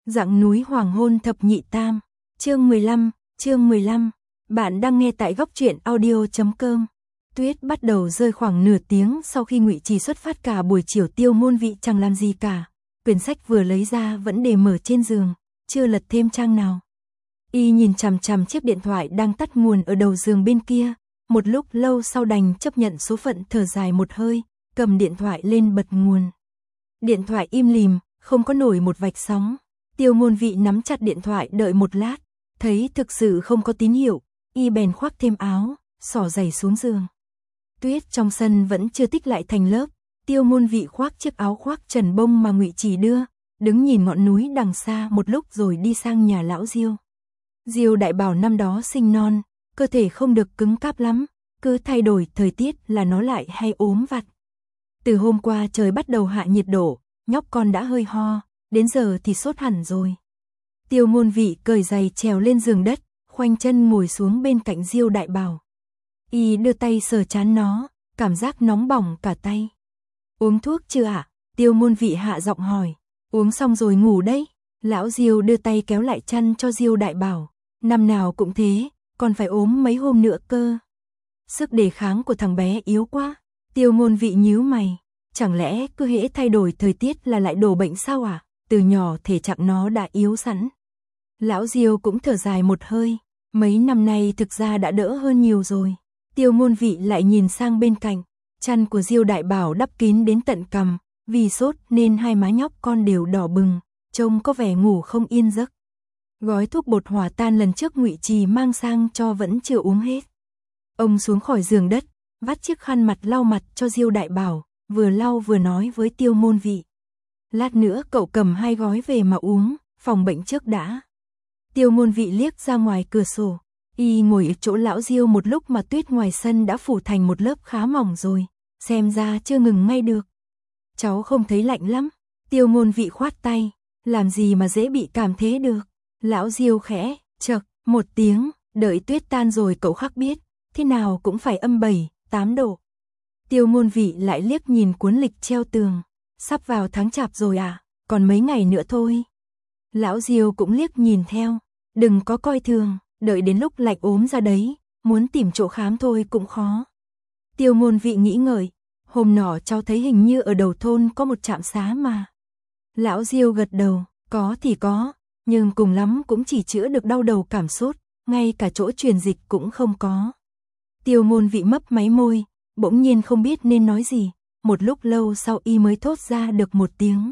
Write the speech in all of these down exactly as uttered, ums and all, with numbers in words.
Dặng núi hoàng hôn thập nhị tam, chương mười lăm, chương mười lăm. Bạn đang nghe tại góc truyện audio chấm com. Tuyết bắt đầu rơi khoảng nửa tiếng sau khi Ngụy Trì xuất phát. Cả buổi chiều Tiêu Ngôn Vị chẳng làm gì cả, quyển sách vừa lấy ra vẫn để mở trên giường, chưa lật thêm trang nào. Y nhìn chằm chằm chiếc điện thoại đang tắt nguồn ở đầu giường bên kia, một lúc lâu sau đành chấp nhận số phận, thở dài một hơi, cầm điện thoại lên bật nguồn. Điện thoại im lìm, không có nổi một vạch sóng. Tiêu Ngôn Vị nắm chặt điện thoại đợi một lát, thấy thực sự không có tín hiệu, y bèn khoác thêm áo, xỏ giày xuống giường. Tuyết trong sân vẫn chưa tích lại thành lớp. Tiêu Ngôn Vị khoác chiếc áo khoác trần bông mà Ngụy Trì đưa, đứng nhìn ngọn núi đằng xa một lúc rồi đi sang nhà lão Diêu. Diêu đại bảo năm đó sinh non, cơ thể không được cứng cáp lắm, cứ thay đổi thời tiết là nó lại hay ốm vặt. Từ hôm qua trời bắt đầu hạ nhiệt độ, nhóc con đã hơi ho, đến giờ thì sốt hẳn rồi. Tiêu Ngôn Vị cởi giày trèo lên giường đất, khoanh chân ngồi xuống bên cạnh Diêu đại bảo. Y đưa tay sờ trán nó, cảm giác nóng bỏng cả tay. Uống thuốc chưa ạ? À? Tiêu Ngôn Vị hạ giọng hỏi. Uống xong rồi ngủ đấy. Lão Diêu đưa tay kéo lại chăn cho Diêu đại bảo. Năm nào cũng thế, còn phải ốm mấy hôm nữa cơ. Sức đề kháng của thằng bé yếu quá. Tiêu Ngôn Vị nhíu mày. Chẳng lẽ cứ hễ thay đổi thời tiết là lại đổ bệnh sao à? Từ nhỏ thể trạng nó đã yếu sẵn. Lão Diêu cũng thở dài một hơi. Mấy năm nay thực ra đã đỡ hơn nhiều rồi. Tiêu Ngôn Vị lại nhìn sang bên cạnh. Chăn của Diêu đại bảo đắp kín đến tận cằm. Vì sốt nên hai má nhóc con đều đỏ bừng, trông có vẻ ngủ không yên giấc. Gói thuốc bột hòa tan lần trước Ngụy Trì mang sang cho vẫn chưa uống hết. Ông xuống khỏi giường đất, vắt chiếc khăn mặt lau mặt cho Diêu đại bảo, vừa lau vừa nói với Tiêu Ngôn Vị. Lát nữa cậu cầm hai gói về mà uống, phòng bệnh trước đã. Tiêu Ngôn Vị liếc ra ngoài cửa sổ. Y ngồi ở chỗ lão Diêu một lúc mà tuyết ngoài sân đã phủ thành một lớp khá mỏng rồi, xem ra chưa ngừng ngay được. Cháu không thấy lạnh lắm. Tiêu Ngôn Vị khoát tay. Làm gì mà dễ bị cảm thế được. Lão Diêu khẽ chậc một tiếng, đợi tuyết tan rồi cậu khắc biết, thế nào cũng phải âm bảy, tám độ. Tiêu Ngôn Vị lại liếc nhìn cuốn lịch treo tường. Sắp vào tháng chạp rồi à, còn mấy ngày nữa thôi. Lão Diêu cũng liếc nhìn theo. Đừng có coi thường, đợi đến lúc lạnh ốm ra đấy, muốn tìm chỗ khám thôi cũng khó. Tiêu Ngôn Vị nghĩ ngợi. Hôm nọ cháu thấy hình như ở đầu thôn có một trạm xá mà. Lão Diêu gật đầu, có thì có, nhưng cùng lắm cũng chỉ chữa được đau đầu cảm sốt, ngay cả chỗ truyền dịch cũng không có. Tiêu Ngôn Vị mấp máy môi, bỗng nhiên không biết nên nói gì, một lúc lâu sau y mới thốt ra được một tiếng.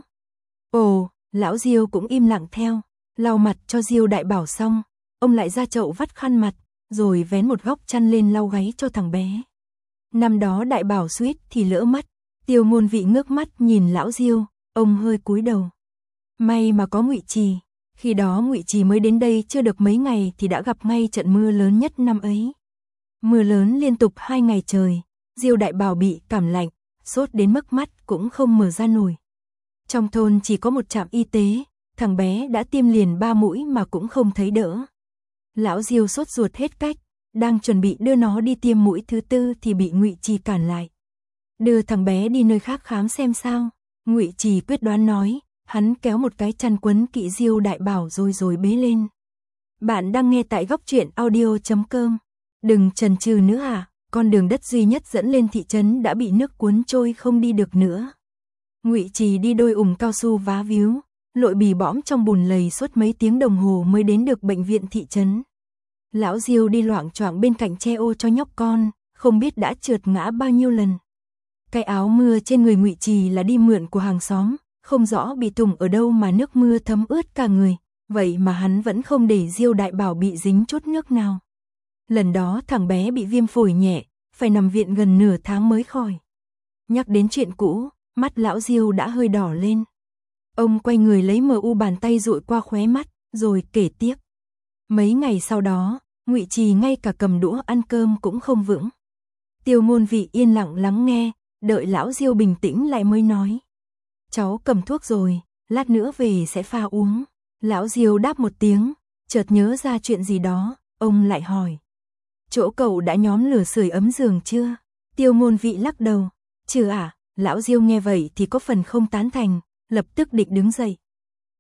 Ồ, lão Diêu cũng im lặng theo, lau mặt cho Diêu đại bảo xong, ông lại ra chậu vắt khăn mặt, rồi vén một góc chăn lên lau gáy cho thằng bé. Năm đó đại bảo suýt thì lỡ mắt. Tiêu Ngôn Vị ngước mắt nhìn lão Diêu, ông hơi cúi đầu. May mà có Ngụy Trì, khi đó Ngụy Trì mới đến đây chưa được mấy ngày thì đã gặp ngay trận mưa lớn nhất năm ấy. Mưa lớn liên tục hai ngày trời, Diêu đại bảo bị cảm lạnh, sốt đến mức mắt cũng không mở ra nổi. Trong thôn chỉ có một trạm y tế, thằng bé đã tiêm liền ba mũi mà cũng không thấy đỡ. Lão Diêu sốt ruột hết cách. Đang chuẩn bị đưa nó đi tiêm mũi thứ tư thì bị Ngụy Trì cản lại. Đưa thằng bé đi nơi khác khám xem sao. Ngụy Trì quyết đoán nói, hắn kéo một cái chăn quấn kỵ Diêu đại bảo rồi rồi bế lên. Bạn đang nghe tại góc truyện audio chấm com. Đừng chần chừ nữa à, con đường đất duy nhất dẫn lên thị trấn đã bị nước cuốn trôi không đi được nữa. Ngụy Trì đi đôi ủng cao su vá víu, lội bì bõm trong bùn lầy suốt mấy tiếng đồng hồ mới đến được bệnh viện thị trấn. Lão Diêu đi loạng choạng bên cạnh che ô cho nhóc con, không biết đã trượt ngã bao nhiêu lần. Cái áo mưa trên người Ngụy Trì là đi mượn của hàng xóm, không rõ bị thủng ở đâu mà nước mưa thấm ướt cả người, vậy mà hắn vẫn không để Diêu đại bảo bị dính chút nước nào. Lần đó thằng bé bị viêm phổi nhẹ, phải nằm viện gần nửa tháng mới khỏi. Nhắc đến chuyện cũ, mắt lão Diêu đã hơi đỏ lên. Ông quay người lấy mờ u bàn tay dụi qua khóe mắt, rồi kể tiếp. Mấy ngày sau đó, Ngụy Trì ngay cả cầm đũa ăn cơm cũng không vững. Tiêu Ngôn Vị yên lặng lắng nghe, đợi lão Diêu bình tĩnh lại mới nói. Cháu cầm thuốc rồi, lát nữa về sẽ pha uống. Lão Diêu đáp một tiếng, chợt nhớ ra chuyện gì đó, ông lại hỏi. Chỗ cậu đã nhóm lửa sưởi ấm giường chưa? Tiêu Ngôn Vị lắc đầu. Chưa à? Lão Diêu nghe vậy thì có phần không tán thành, lập tức định đứng dậy.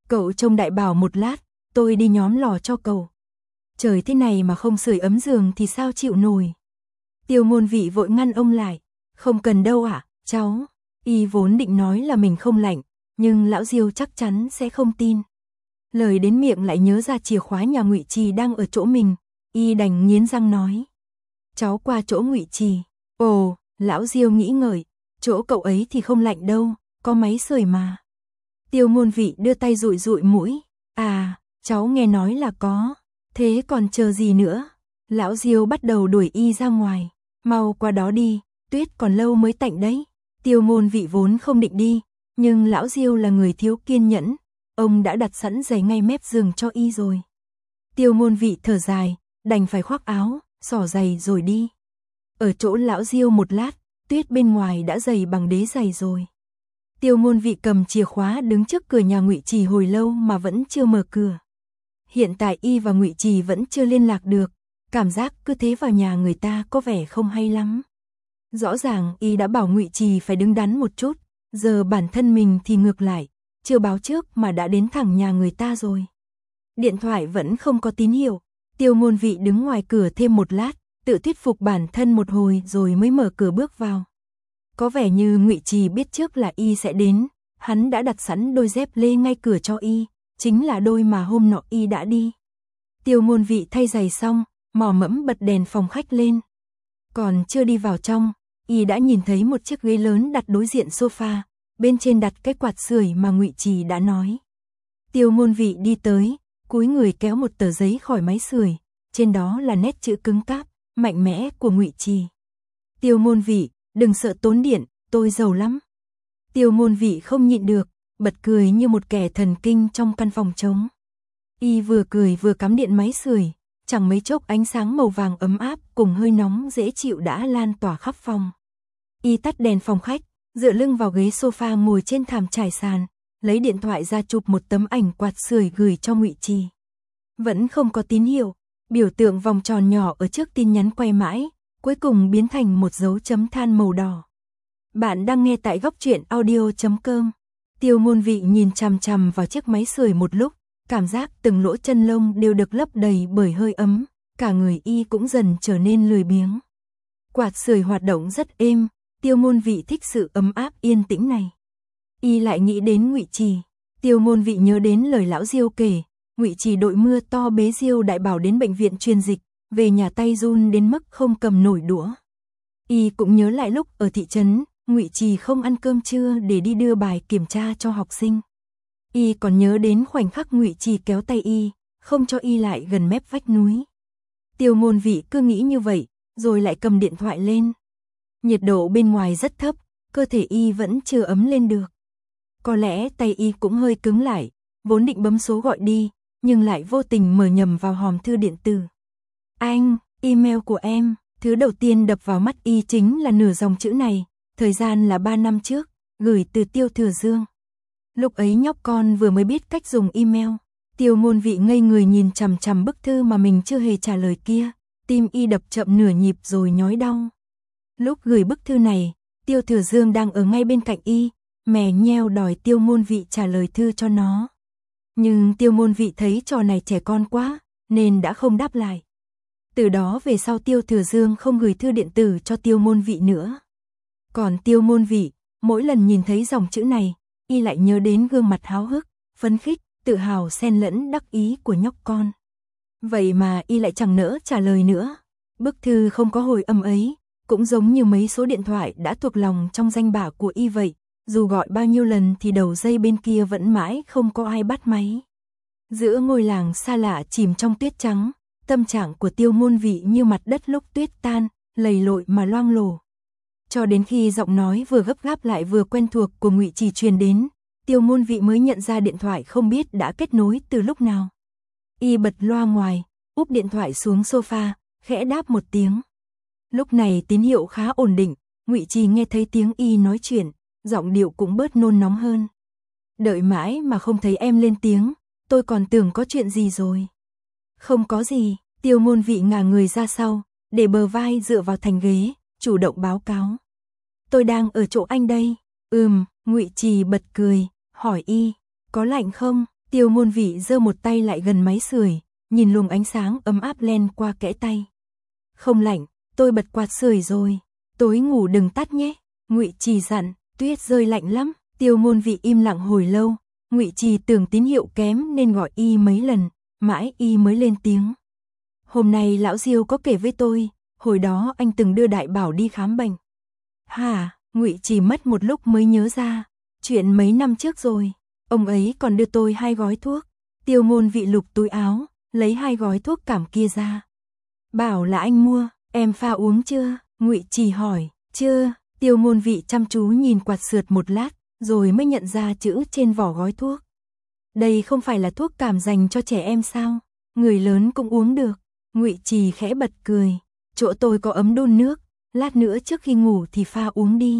Cậu trông đại bảo một lát, tôi đi nhóm lò cho cậu. Trời thế này mà không sưởi ấm giường thì sao chịu nổi. Tiêu Ngôn Vị vội ngăn ông lại. Không cần đâu ạ, à, cháu. Y vốn định nói là mình không lạnh, nhưng lão Diêu chắc chắn sẽ không tin. Lời đến miệng lại nhớ ra chìa khóa nhà Ngụy Trì đang ở chỗ mình, Y đành nghiến răng nói. Cháu qua chỗ Ngụy Trì. Ồ, lão Diêu nghĩ ngợi, chỗ cậu ấy thì không lạnh đâu, có máy sưởi mà. Tiêu Ngôn Vị đưa tay dụi dụi mũi. À, cháu nghe nói là có. Thế còn chờ gì nữa? Lão Diêu bắt đầu đuổi Y ra ngoài. Mau qua đó đi, tuyết còn lâu mới tạnh đấy. Tiêu Ngôn Vị vốn không định đi, nhưng lão Diêu là người thiếu kiên nhẫn, ông đã đặt sẵn giày ngay mép giường cho Y rồi. Tiêu Ngôn Vị thở dài, đành phải khoác áo, xỏ giày rồi đi. Ở chỗ lão Diêu một lát, tuyết bên ngoài đã dày bằng đế giày rồi. Tiêu Ngôn Vị cầm chìa khóa đứng trước cửa nhà Ngụy Trì hồi lâu mà vẫn chưa mở cửa. Hiện tại Y và Ngụy Trì vẫn chưa liên lạc được, cảm giác cứ thế vào nhà người ta có vẻ không hay lắm. Rõ ràng Y đã bảo Ngụy Trì phải đứng đắn một chút, giờ bản thân mình thì ngược lại, chưa báo trước mà đã đến thẳng nhà người ta rồi. Điện thoại vẫn không có tín hiệu, Tiêu Ngôn Vị đứng ngoài cửa thêm một lát, tự thuyết phục bản thân một hồi rồi mới mở cửa bước vào. Có vẻ như Ngụy Trì biết trước là Y sẽ đến, hắn đã đặt sẵn đôi dép lê ngay cửa cho Y, chính là đôi mà hôm nọ Y đã đi. Tiêu Ngôn Vị thay giày xong, mò mẫm bật đèn phòng khách lên. Còn chưa đi vào trong, Y đã nhìn thấy một chiếc ghế lớn đặt đối diện sofa, bên trên đặt cái quạt sưởi mà Ngụy Trì đã nói. Tiêu Ngôn Vị đi tới, cúi người kéo một tờ giấy khỏi máy sưởi, trên đó là nét chữ cứng cáp, mạnh mẽ của Ngụy Trì. Tiêu Ngôn Vị, đừng sợ tốn điện, tôi giàu lắm. Tiêu Ngôn Vị không nhịn được, bật cười như một kẻ thần kinh trong căn phòng trống. Y vừa cười vừa cắm điện máy sưởi, chẳng mấy chốc ánh sáng màu vàng ấm áp cùng hơi nóng dễ chịu đã lan tỏa khắp phòng. Y tắt đèn phòng khách, dựa lưng vào ghế sofa ngồi trên thảm trải sàn, lấy điện thoại ra chụp một tấm ảnh quạt sưởi gửi cho Ngụy Trì. Vẫn không có tín hiệu, biểu tượng vòng tròn nhỏ ở trước tin nhắn quay mãi, cuối cùng biến thành một dấu chấm than màu đỏ. Bạn đang nghe tại góc truyện audio chấm com. Tiêu Ngôn Vị nhìn chằm chằm vào chiếc máy sưởi một lúc, cảm giác từng lỗ chân lông đều được lấp đầy bởi hơi ấm, cả người Y cũng dần trở nên lười biếng. Quạt sưởi hoạt động rất êm, Tiêu Ngôn Vị thích sự ấm áp yên tĩnh này. Y lại nghĩ đến Ngụy Trì, Tiêu Ngôn Vị nhớ đến lời lão Diêu kể, Ngụy Trì đội mưa to bế Diêu đại bảo đến bệnh viện truyền dịch, về nhà tay run đến mức không cầm nổi đũa. Y cũng nhớ lại lúc ở thị trấn, Ngụy Trì không ăn cơm trưa để đi đưa bài kiểm tra cho học sinh. Y còn nhớ đến khoảnh khắc Ngụy Trì kéo tay Y, không cho Y lại gần mép vách núi. Tiêu Ngôn Vị cứ nghĩ như vậy, rồi lại cầm điện thoại lên. Nhiệt độ bên ngoài rất thấp, cơ thể Y vẫn chưa ấm lên được. Có lẽ tay Y cũng hơi cứng lại, vốn định bấm số gọi đi, nhưng lại vô tình mở nhầm vào hòm thư điện tử. Anh, email của em, thứ đầu tiên đập vào mắt Y chính là nửa dòng chữ này, thời gian là ba năm trước, gửi từ Tiêu Thừa Dương. Lúc ấy nhóc con vừa mới biết cách dùng email, Tiêu Ngôn Vị ngây người nhìn chằm chằm bức thư mà mình chưa hề trả lời kia, tim Y đập chậm nửa nhịp rồi nhói đau. Lúc gửi bức thư này, Tiêu Thừa Dương đang ở ngay bên cạnh Y, mè nheo đòi Tiêu Ngôn Vị trả lời thư cho nó. Nhưng Tiêu Ngôn Vị thấy trò này trẻ con quá, nên đã không đáp lại. Từ đó về sau Tiêu Thừa Dương không gửi thư điện tử cho Tiêu Ngôn Vị nữa. Còn Tiêu Ngôn Vị, mỗi lần nhìn thấy dòng chữ này, Y lại nhớ đến gương mặt háo hức, phấn khích, tự hào xen lẫn đắc ý của nhóc con. Vậy mà Y lại chẳng nỡ trả lời nữa. Bức thư không có hồi âm ấy, cũng giống như mấy số điện thoại đã thuộc lòng trong danh bạ của Y vậy, dù gọi bao nhiêu lần thì đầu dây bên kia vẫn mãi không có ai bắt máy. Giữa ngôi làng xa lạ chìm trong tuyết trắng, tâm trạng của Tiêu Ngôn Vị như mặt đất lúc tuyết tan, lầy lội mà loang lổ. Cho đến khi giọng nói vừa gấp gáp lại vừa quen thuộc của Ngụy Trì truyền đến, Tiêu Ngôn Vị mới nhận ra điện thoại không biết đã kết nối từ lúc nào. Y bật loa ngoài, úp điện thoại xuống sofa, khẽ đáp một tiếng. Lúc này tín hiệu khá ổn định, Ngụy Trì nghe thấy tiếng Y nói chuyện, giọng điệu cũng bớt nôn nóng hơn. Đợi mãi mà không thấy em lên tiếng, tôi còn tưởng có chuyện gì rồi. Không có gì, Tiêu Ngôn Vị ngả người ra sau, để bờ vai dựa vào thành ghế, chủ động báo cáo. Tôi đang ở chỗ anh đây. Ừm, Ngụy Trì bật cười, hỏi Y, có lạnh không? Tiêu Môn Vị giơ một tay lại gần máy sưởi, nhìn luồng ánh sáng ấm áp len qua kẽ tay. Không lạnh, tôi bật quạt sưởi rồi. Tối ngủ đừng tắt nhé. Ngụy Trì dặn. Tuyết rơi lạnh lắm. Tiêu Môn Vị im lặng hồi lâu. Ngụy Trì tưởng tín hiệu kém nên gọi y mấy lần, mãi y mới lên tiếng. Hôm nay lão Diêu có kể với tôi, hồi đó anh từng đưa Đại Bảo đi khám bệnh. Hả? Ngụy Trì mất một lúc mới nhớ ra, chuyện mấy năm trước rồi. Ông ấy còn đưa tôi hai gói thuốc. Tiêu Môn Vị lục túi áo, lấy hai gói thuốc cảm kia ra. Bảo là anh mua, em pha uống chưa? Ngụy Trì hỏi. Chưa. Tiêu Môn Vị chăm chú nhìn quạt sưởi một lát, rồi mới nhận ra chữ trên vỏ gói thuốc. Đây không phải là thuốc cảm dành cho trẻ em sao? Người lớn cũng uống được. Ngụy Trì khẽ bật cười. Chỗ tôi có ấm đun nước, lát nữa trước khi ngủ thì pha uống đi.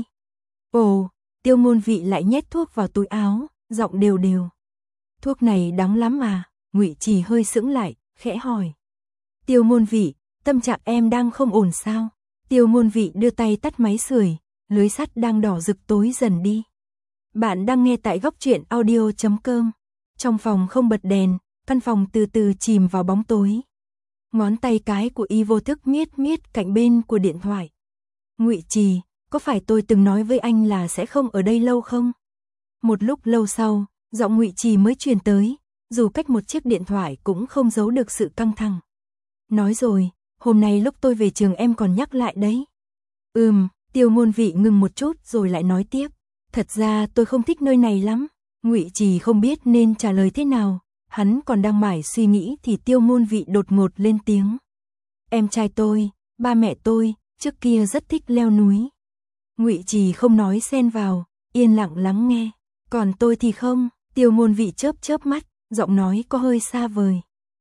Ồ, Tiêu Môn Vị lại nhét thuốc vào túi áo, giọng đều đều. Thuốc này đắng lắm à? Ngụy Trì hơi sững lại, khẽ hỏi. Tiêu Môn Vị, tâm trạng em đang không ổn sao? Tiêu Môn Vị đưa tay tắt máy sưởi, lưới sắt đang đỏ rực tối dần đi. Bạn đang nghe tại góc truyện audio chấm com. Trong phòng không bật đèn, căn phòng từ từ chìm vào bóng tối. Ngón tay cái của y vô thức miết miết cạnh bên của điện thoại. Ngụy Trì, có phải tôi từng nói với anh là sẽ không ở đây lâu không? Một lúc lâu sau, giọng Ngụy Trì mới truyền tới, dù cách một chiếc điện thoại cũng không giấu được sự căng thẳng. Nói rồi, hôm nay lúc tôi về trường em còn nhắc lại đấy. Ừm, Tiêu Môn Vị ngừng một chút rồi lại nói tiếp. Thật ra tôi không thích nơi này lắm. Ngụy Trì không biết nên trả lời thế nào. Hắn còn đang mải suy nghĩ thì Tiêu Môn Vị đột ngột lên tiếng. Em trai tôi, ba mẹ tôi, trước kia rất thích leo núi. Ngụy Trì không nói xen vào, yên lặng lắng nghe. Còn tôi thì không. Tiêu Môn Vị chớp chớp mắt, giọng nói có hơi xa vời.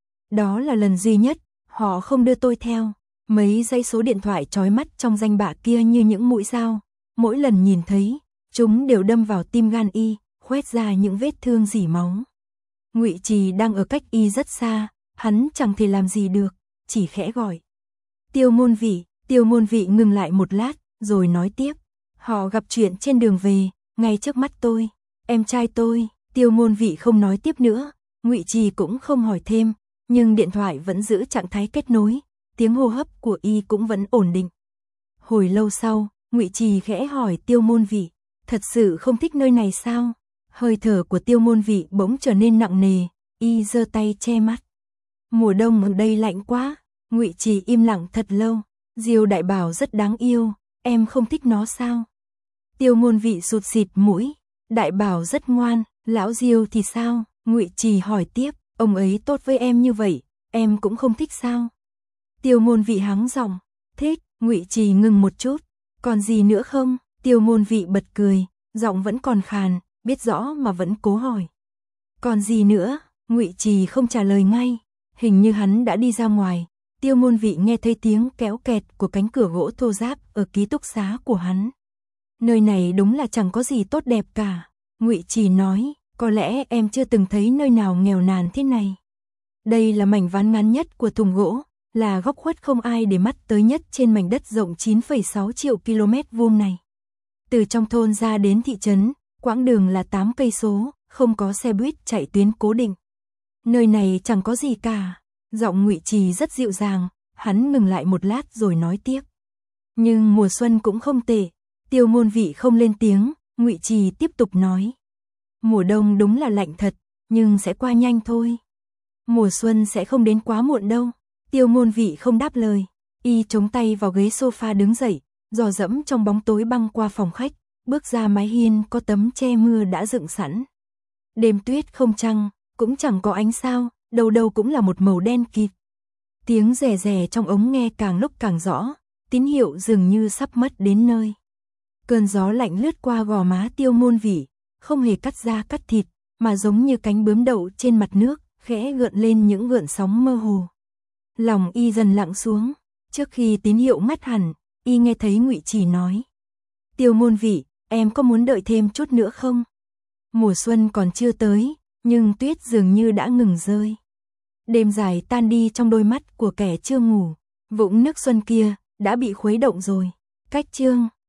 Đó là lần duy nhất, họ không đưa tôi theo. Mấy dãy số điện thoại chói mắt trong danh bạ kia như những mũi dao. Mỗi lần nhìn thấy, chúng đều đâm vào tim gan y, khoét ra những vết thương rỉ máu. Ngụy Trì đang ở cách y rất xa, hắn chẳng thể làm gì được, chỉ khẽ gọi. Tiêu Môn Vị. Tiêu Môn Vị ngừng lại một lát, rồi nói tiếp. Họ gặp chuyện trên đường về, ngay trước mắt tôi. Em trai tôi. Tiêu Môn Vị không nói tiếp nữa, Ngụy Trì cũng không hỏi thêm, nhưng điện thoại vẫn giữ trạng thái kết nối, tiếng hô hấp của y cũng vẫn ổn định. Hồi lâu sau, Ngụy Trì khẽ hỏi Tiêu Môn Vị, thật sự không thích nơi này sao? Hơi thở của Tiêu Môn Vị bỗng trở nên nặng nề, y giơ tay che mắt. Mùa đông ở đây lạnh quá. Ngụy Trì im lặng thật lâu. Diêu Đại Bảo rất đáng yêu, em không thích nó sao? Tiêu Môn Vị sụt sịt mũi. Đại Bảo rất ngoan, lão Diêu thì sao? Ngụy Trì hỏi tiếp, ông ấy tốt với em như vậy, em cũng không thích sao? Tiêu Môn Vị hắng giọng, thích. Ngụy Trì ngừng một chút, còn gì nữa không? Tiêu Môn Vị bật cười, giọng vẫn còn khàn, biết rõ mà vẫn cố hỏi. Còn gì nữa? Ngụy Trì không trả lời ngay, hình như hắn đã đi ra ngoài. Tiêu Môn Vị nghe thấy tiếng kéo kẹt của cánh cửa gỗ thô ráp ở ký túc xá của hắn. Nơi này đúng là chẳng có gì tốt đẹp cả. Ngụy Trì nói, có lẽ em chưa từng thấy nơi nào nghèo nàn thế này. Đây là mảnh ván ngắn nhất của thùng gỗ, là góc khuất không ai để mắt tới nhất trên mảnh đất rộng chín phẩy sáu triệu ki-lô-mét vuông này. Từ trong thôn ra đến thị trấn, quãng đường là tám cây số, không có xe buýt chạy tuyến cố định. Nơi này chẳng có gì cả. Giọng Ngụy Trì rất dịu dàng, hắn ngừng lại một lát rồi nói tiếp. Nhưng mùa xuân cũng không tệ. Tiêu Môn Vị không lên tiếng, Ngụy Trì tiếp tục nói. Mùa đông đúng là lạnh thật, nhưng sẽ qua nhanh thôi. Mùa xuân sẽ không đến quá muộn đâu. Tiêu Môn Vị không đáp lời, y chống tay vào ghế sofa đứng dậy, dò dẫm trong bóng tối băng qua phòng khách, bước ra mái hiên có tấm che mưa đã dựng sẵn. Đêm tuyết không trăng, cũng chẳng có ánh sao, đầu đầu cũng là một màu đen kịt. Tiếng rè rè trong ống nghe càng lúc càng rõ, tín hiệu dường như sắp mất đến nơi. Cơn gió lạnh lướt qua gò má Tiêu Môn Vị, không hề cắt da cắt thịt, mà giống như cánh bướm đậu trên mặt nước, khẽ gợn lên những gợn sóng mơ hồ. Lòng y dần lặng xuống, trước khi tín hiệu ngắt hẳn, y nghe thấy Ngụy Trì nói. Tiêu Môn Vị, em có muốn đợi thêm chút nữa không? Mùa xuân còn chưa tới, nhưng tuyết dường như đã ngừng rơi. Đêm dài tan đi trong đôi mắt của kẻ chưa ngủ, vũng nước xuân kia đã bị khuấy động rồi. Cách chương